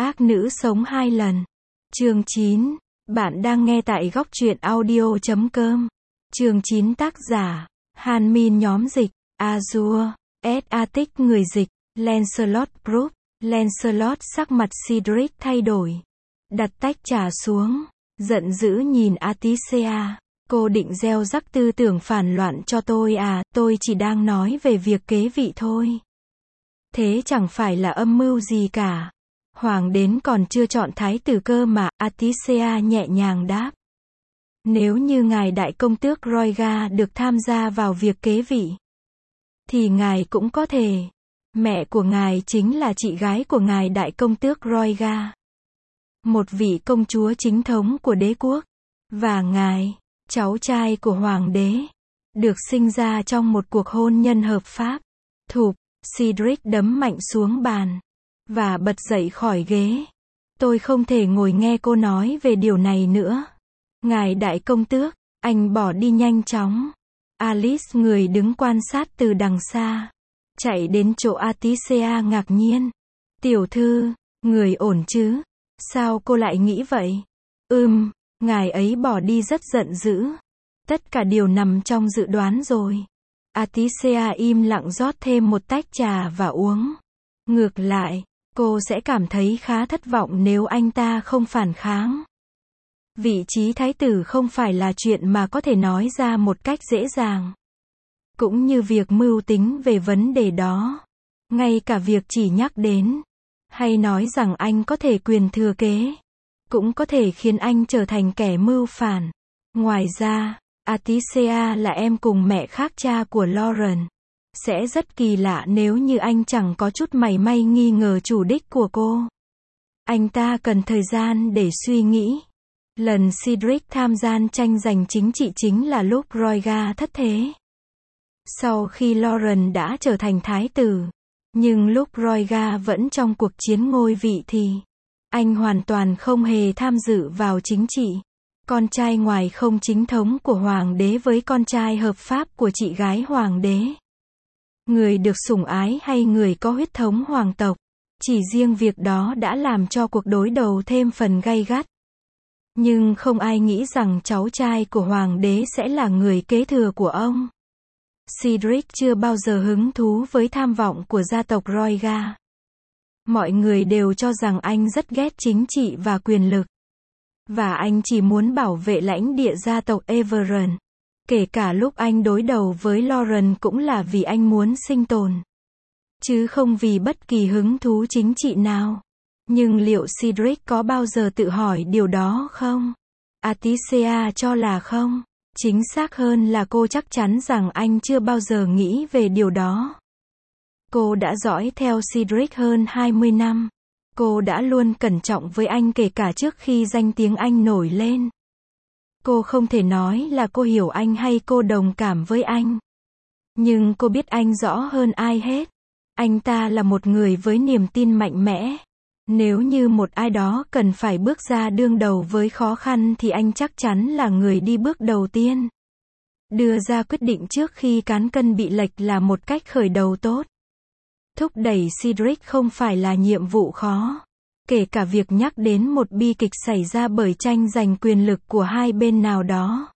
Ác nữ sống 2 lần. Chương 9. Bạn đang nghe tại góc truyện audio.com. Chương 9 tác giả. Han Min nhóm dịch. Azure. Attic người dịch. Lancelot Group. Lancelot sắc mặt Cedric thay đổi. Đặt tách trà xuống. Giận dữ nhìn Aticia. Cô định gieo rắc tư tưởng phản loạn cho tôi à, tôi chỉ đang nói về việc kế vị thôi. Thế chẳng phải là âm mưu gì cả. Hoàng đến còn chưa chọn thái tử cơ mà, Aticia nhẹ nhàng đáp. Nếu như ngài đại công tước Royga được tham gia vào việc kế vị, thì ngài cũng có thể. Mẹ của ngài chính là chị gái của ngài đại công tước Royga, một vị công chúa chính thống của đế quốc. Và ngài, cháu trai của hoàng đế, được sinh ra trong một cuộc hôn nhân hợp pháp. Thụp, Cedric đấm mạnh xuống bàn và bật dậy khỏi ghế. Tôi không thể ngồi nghe cô nói về điều này nữa. Ngài đại công tước, anh bỏ đi nhanh chóng. Alice, người đứng quan sát từ đằng xa, chạy đến chỗ Aticia ngạc nhiên. Tiểu thư, người ổn chứ? Sao cô lại nghĩ vậy? Ngài ấy bỏ đi rất giận dữ. Tất cả đều nằm trong dự đoán rồi. Aticia im lặng rót thêm một tách trà và uống. Ngược lại, cô sẽ cảm thấy khá thất vọng nếu anh ta không phản kháng. Vị trí thái tử không phải là chuyện mà có thể nói ra một cách dễ dàng. Cũng như việc mưu tính về vấn đề đó. Ngay cả việc chỉ nhắc đến, hay nói rằng anh có thể quyền thừa kế, cũng có thể khiến anh trở thành kẻ mưu phản. Ngoài ra, Aticia là em cùng mẹ khác cha của Lauren. Sẽ rất kỳ lạ nếu như anh chẳng có chút mảy may nghi ngờ chủ đích của cô. Anh ta cần thời gian để suy nghĩ. Lần Cedric tham gia tranh giành chính trị chính là lúc Royga thất thế. Sau khi Lauren đã trở thành thái tử, nhưng lúc Royga vẫn trong cuộc chiến ngôi vị thì anh hoàn toàn không hề tham dự vào chính trị. Con trai ngoài không chính thống của hoàng đế với con trai hợp pháp của chị gái hoàng đế. Người được sủng ái hay người có huyết thống hoàng tộc. Chỉ riêng việc đó đã làm cho cuộc đối đầu thêm phần gay gắt. Nhưng không ai nghĩ rằng cháu trai của hoàng đế sẽ là người kế thừa của ông. Cedric chưa bao giờ hứng thú với tham vọng của gia tộc Royga. Mọi người đều cho rằng anh rất ghét chính trị và quyền lực. Và anh chỉ muốn bảo vệ lãnh địa gia tộc Everon. Kể cả lúc anh đối đầu với Lauren cũng là vì anh muốn sinh tồn, chứ không vì bất kỳ hứng thú chính trị nào. Nhưng liệu Cedric có bao giờ tự hỏi điều đó không? Aticia cho là không. Chính xác hơn là cô chắc chắn rằng anh chưa bao giờ nghĩ về điều đó. Cô đã dõi theo Cedric hơn 20 năm. Cô đã luôn cẩn trọng với anh kể cả trước khi danh tiếng anh nổi lên. Cô không thể nói là cô hiểu anh hay cô đồng cảm với anh. Nhưng cô biết anh rõ hơn ai hết. Anh ta là một người với niềm tin mạnh mẽ. Nếu như một ai đó cần phải bước ra đương đầu với khó khăn thì anh chắc chắn là người đi bước đầu tiên. Đưa ra quyết định trước khi cán cân bị lệch là một cách khởi đầu tốt. Thúc đẩy Cedric không phải là nhiệm vụ khó. Kể cả việc nhắc đến một bi kịch xảy ra bởi tranh giành quyền lực của hai bên nào đó.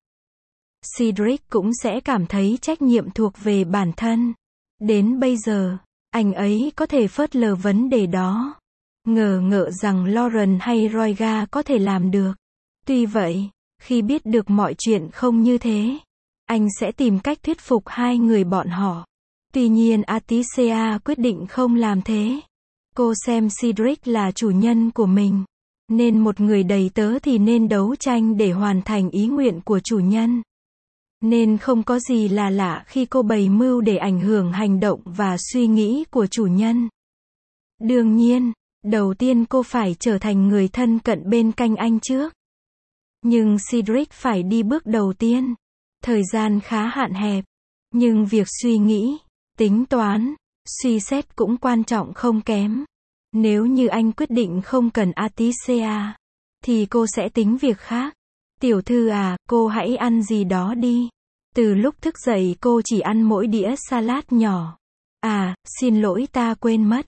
Cedric cũng sẽ cảm thấy trách nhiệm thuộc về bản thân. Đến bây giờ, anh ấy có thể phớt lờ vấn đề đó. Ngờ ngợ rằng Lauren hay Royga có thể làm được. Tuy vậy, khi biết được mọi chuyện không như thế, anh sẽ tìm cách thuyết phục hai người bọn họ. Tuy nhiên Aticia quyết định không làm thế. Cô xem Cedric là chủ nhân của mình. Nên một người đầy tớ thì nên đấu tranh để hoàn thành ý nguyện của chủ nhân. Nên không có gì là lạ khi cô bày mưu để ảnh hưởng hành động và suy nghĩ của chủ nhân. Đương nhiên, đầu tiên cô phải trở thành người thân cận bên cạnh anh trước. Nhưng Cedric phải đi bước đầu tiên. Thời gian khá hạn hẹp. Nhưng việc suy nghĩ, tính toán, suy xét cũng quan trọng không kém. Nếu như anh quyết định không cần Aticia, thì cô sẽ tính việc khác. Tiểu thư à, cô hãy ăn gì đó đi. Từ lúc thức dậy cô chỉ ăn mỗi đĩa salad nhỏ. À, xin lỗi ta quên mất.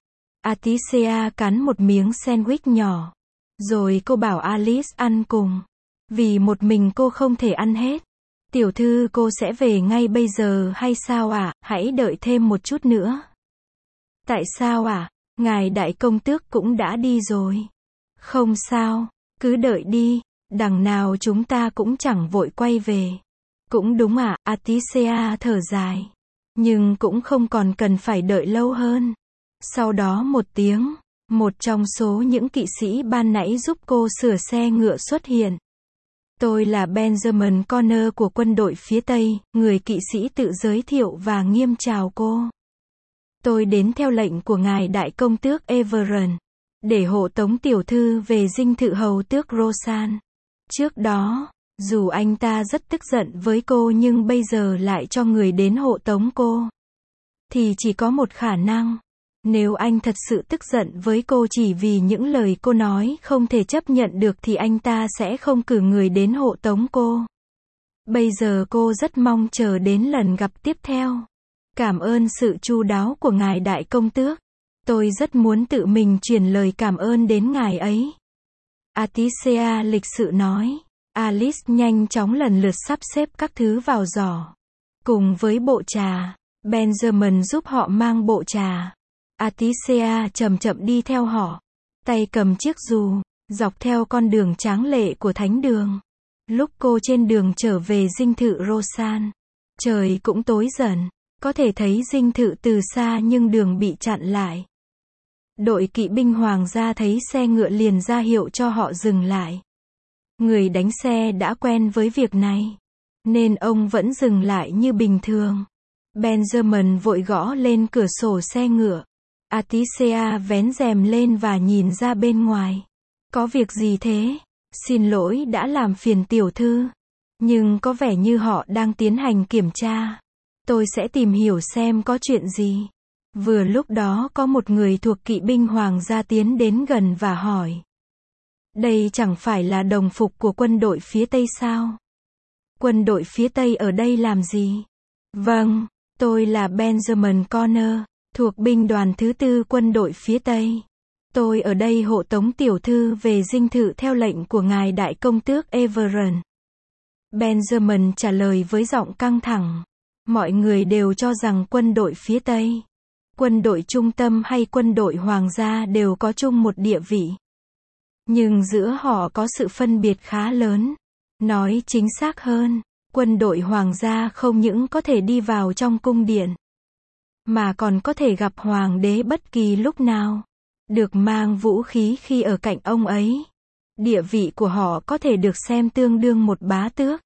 Aticia cắn một miếng sandwich nhỏ. Rồi cô bảo Alice ăn cùng. Vì một mình cô không thể ăn hết. Tiểu thư, cô sẽ về ngay bây giờ hay sao ạ? Hãy đợi thêm một chút nữa. Tại sao ạ? Ngài đại công tước cũng đã đi rồi. Không sao, cứ đợi đi, đằng nào chúng ta cũng chẳng vội quay về. Cũng đúng ạ, Aticia thở dài. Nhưng cũng không còn cần phải đợi lâu hơn. Sau đó một tiếng, một trong số những kỵ sĩ ban nãy giúp cô sửa xe ngựa xuất hiện. Tôi là Benjamin Connor của quân đội phía Tây, người kỵ sĩ tự giới thiệu và nghiêm chào cô. Tôi đến theo lệnh của ngài đại công tước Everett, để hộ tống tiểu thư về dinh thự hầu tước Rosan. Trước đó, dù anh ta rất tức giận với cô nhưng bây giờ lại cho người đến hộ tống cô. Thì chỉ có một khả năng. Nếu anh thật sự tức giận với cô chỉ vì những lời cô nói không thể chấp nhận được thì anh ta sẽ không cử người đến hộ tống cô. Bây giờ cô rất mong chờ đến lần gặp tiếp theo. Cảm ơn sự chu đáo của ngài đại công tước. Tôi rất muốn tự mình truyền lời cảm ơn đến ngài ấy. Aticia lịch sự nói. Alice nhanh chóng lần lượt sắp xếp các thứ vào giỏ. Cùng với bộ trà, Benjamin giúp họ mang bộ trà. Aticia chậm chậm đi theo họ, tay cầm chiếc dù, dọc theo con đường tráng lệ của thánh đường. Lúc cô trên đường trở về dinh thự Rosan, trời cũng tối dần, có thể thấy dinh thự từ xa nhưng đường bị chặn lại. Đội kỵ binh hoàng gia thấy xe ngựa liền ra hiệu cho họ dừng lại. Người đánh xe đã quen với việc này, nên ông vẫn dừng lại như bình thường. Benjamin vội gõ lên cửa sổ xe ngựa. Aticia vén rèm lên và nhìn ra bên ngoài. Có việc gì thế? Xin lỗi đã làm phiền tiểu thư. Nhưng có vẻ như họ đang tiến hành kiểm tra. Tôi sẽ tìm hiểu xem có chuyện gì. Vừa lúc đó có một người thuộc kỵ binh hoàng gia tiến đến gần và hỏi. Đây chẳng phải là đồng phục của quân đội phía Tây sao? Quân đội phía Tây ở đây làm gì? Vâng, tôi là Benjamin Connor, thuộc binh đoàn thứ 4 quân đội phía Tây. Tôi ở đây hộ tống tiểu thư về dinh thự theo lệnh của ngài đại công tước Everett. Benjamin trả lời với giọng căng thẳng. Mọi người đều cho rằng quân đội phía Tây, quân đội trung tâm hay quân đội hoàng gia đều có chung một địa vị. Nhưng giữa họ có sự phân biệt khá lớn. Nói chính xác hơn, quân đội hoàng gia không những có thể đi vào trong cung điện, mà còn có thể gặp hoàng đế bất kỳ lúc nào, được mang vũ khí khi ở cạnh ông ấy. Địa vị của họ có thể được xem tương đương một bá tước.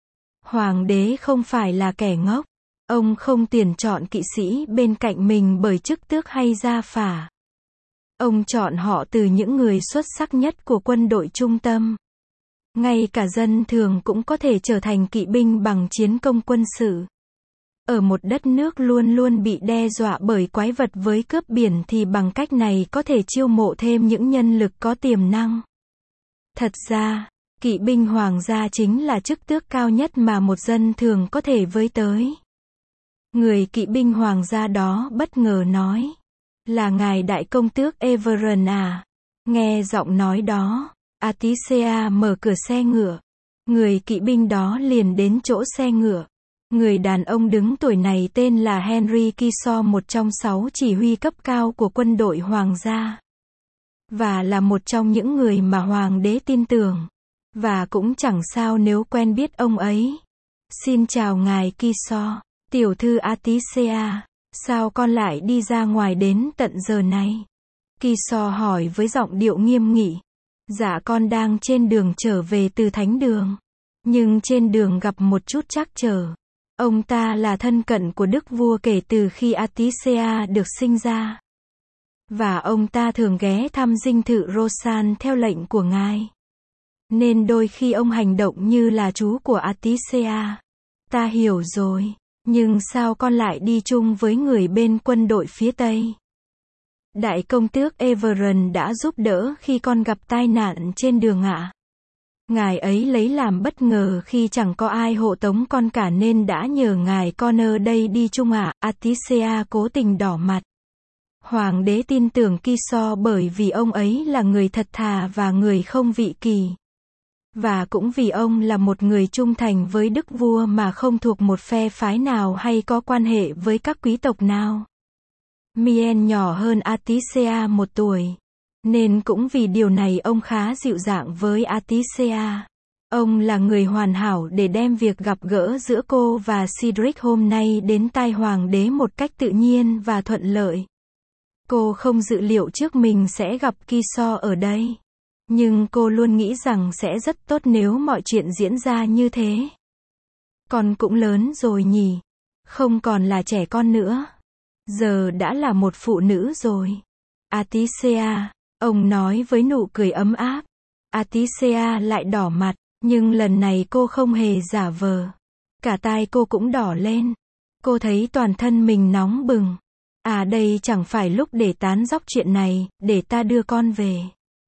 Hoàng đế không phải là kẻ ngốc. Ông không tuyển chọn kỵ sĩ bên cạnh mình bởi chức tước hay gia phả. Ông chọn họ từ những người xuất sắc nhất của quân đội trung tâm. Ngay cả dân thường cũng có thể trở thành kỵ binh bằng chiến công quân sự. Ở một đất nước luôn luôn bị đe dọa bởi quái vật với cướp biển thì bằng cách này có thể chiêu mộ thêm những nhân lực có tiềm năng. Thật ra, kỵ binh hoàng gia chính là chức tước cao nhất mà một dân thường có thể với tới. Người kỵ binh hoàng gia đó bất ngờ nói. Là ngài đại công tước Everett à? Nghe giọng nói đó, Aticia mở cửa xe ngựa. Người kỵ binh đó liền đến chỗ xe ngựa. Người đàn ông đứng tuổi này tên là Henry Kisor, một trong 6 chỉ huy cấp cao của quân đội hoàng gia. Và là một trong những người mà hoàng đế tin tưởng. Và cũng chẳng sao nếu quen biết ông ấy. Xin chào ngài Kisor, tiểu thư Aticia. Sao con lại đi ra ngoài đến tận giờ này? Kisor hỏi với giọng điệu nghiêm nghị. Dạ con đang trên đường trở về từ thánh đường. Nhưng trên đường gặp một chút trắc trở. Ông ta là thân cận của đức vua kể từ khi Aticia được sinh ra. Và ông ta thường ghé thăm dinh thự Rosan theo lệnh của ngài. Nên đôi khi ông hành động như là chú của Aticia. Ta hiểu rồi. Nhưng sao con lại đi chung với người bên quân đội phía Tây? Đại công tước Everett đã giúp đỡ khi con gặp tai nạn trên đường ạ. Ngài ấy lấy làm bất ngờ khi chẳng có ai hộ tống con cả nên đã nhờ ngài Connor đây đi chung ạ. Aticia cố tình đỏ mặt. Hoàng đế tin tưởng Kiso bởi vì ông ấy là người thật thà và người không vị kỷ. Và cũng vì ông là một người trung thành với đức vua mà không thuộc một phe phái nào hay có quan hệ với các quý tộc nào. Mien nhỏ hơn Atisea 1 tuổi. Nên cũng vì điều này ông khá dịu dàng với Atisea. Ông là người hoàn hảo để đem việc gặp gỡ giữa cô và Cedric hôm nay đến tai hoàng đế một cách tự nhiên và thuận lợi. Cô không dự liệu trước mình sẽ gặp Kiso ở đây. Nhưng cô luôn nghĩ rằng sẽ rất tốt nếu mọi chuyện diễn ra như thế. Con cũng lớn rồi nhỉ. Không còn là trẻ con nữa. Giờ đã là một phụ nữ rồi. Atisea, ông nói với nụ cười ấm áp. Atisea lại đỏ mặt, nhưng lần này cô không hề giả vờ. Cả tai cô cũng đỏ lên. Cô thấy toàn thân mình nóng bừng. À, đây chẳng phải lúc để tán dóc chuyện này, để ta đưa con về.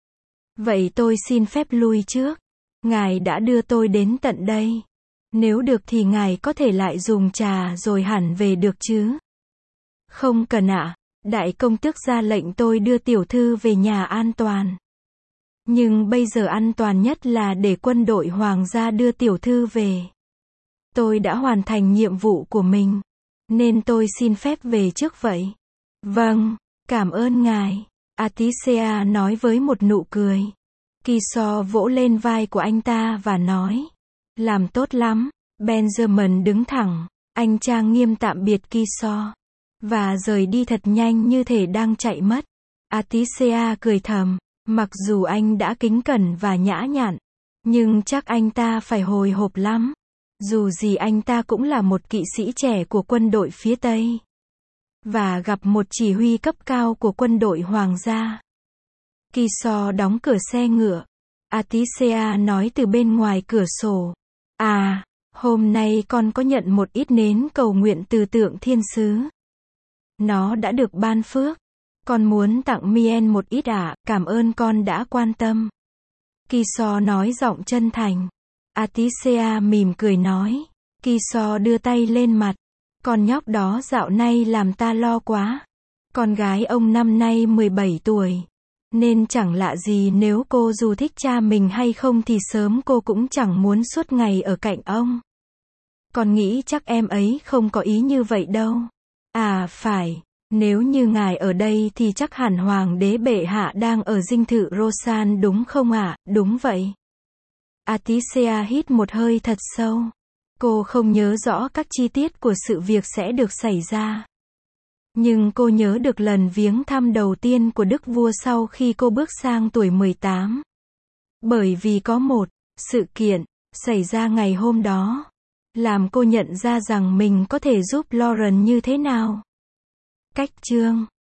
Vậy tôi xin phép lui trước. Ngài đã đưa tôi đến tận đây. Nếu được thì ngài có thể lại dùng trà rồi hẳn về được chứ? Không cần ạ. Đại công tước ra lệnh tôi đưa tiểu thư về nhà an toàn. Nhưng bây giờ an toàn nhất là để quân đội hoàng gia đưa tiểu thư về. Tôi đã hoàn thành nhiệm vụ của mình. Nên tôi xin phép về trước vậy. Vâng, cảm ơn ngài. Atisea nói với một nụ cười. Kiso vỗ lên vai của anh ta và nói. Làm tốt lắm. Benjamin đứng thẳng. Anh trang nghiêm tạm biệt Kiso. Và rời đi thật nhanh như thể đang chạy mất. Atisea cười thầm. Mặc dù anh đã kính cẩn và nhã nhặn. Nhưng chắc anh ta phải hồi hộp lắm. Dù gì anh ta cũng là một kỵ sĩ trẻ của quân đội phía Tây. Và gặp một chỉ huy cấp cao của quân đội hoàng gia. Kiso đóng cửa xe ngựa. Atisea nói từ bên ngoài cửa sổ. À, hôm nay con có nhận một ít nến cầu nguyện từ tượng thiên sứ. Nó đã được ban phước. Con muốn tặng Mien một ít ạ, cảm ơn con đã quan tâm. Kiso nói giọng chân thành. Atisea mỉm cười nói. Kiso đưa tay lên mặt. Con nhóc đó dạo nay làm ta lo quá. Con gái ông năm nay 17 tuổi. Nên chẳng lạ gì nếu cô dù thích cha mình hay không thì sớm cô cũng chẳng muốn suốt ngày ở cạnh ông. Con nghĩ chắc em ấy không có ý như vậy đâu. À phải, nếu như ngài ở đây thì chắc hẳn hoàng đế bệ hạ đang ở dinh thự Rosan đúng không ạ? Đúng vậy. Atisea hít một hơi thật sâu. Cô không nhớ rõ các chi tiết của sự việc sẽ được xảy ra. Nhưng cô nhớ được lần viếng thăm đầu tiên của đức vua sau khi cô bước sang tuổi 18. Bởi vì có một sự kiện xảy ra ngày hôm đó, làm cô nhận ra rằng mình có thể giúp Lauren như thế nào. Cách chương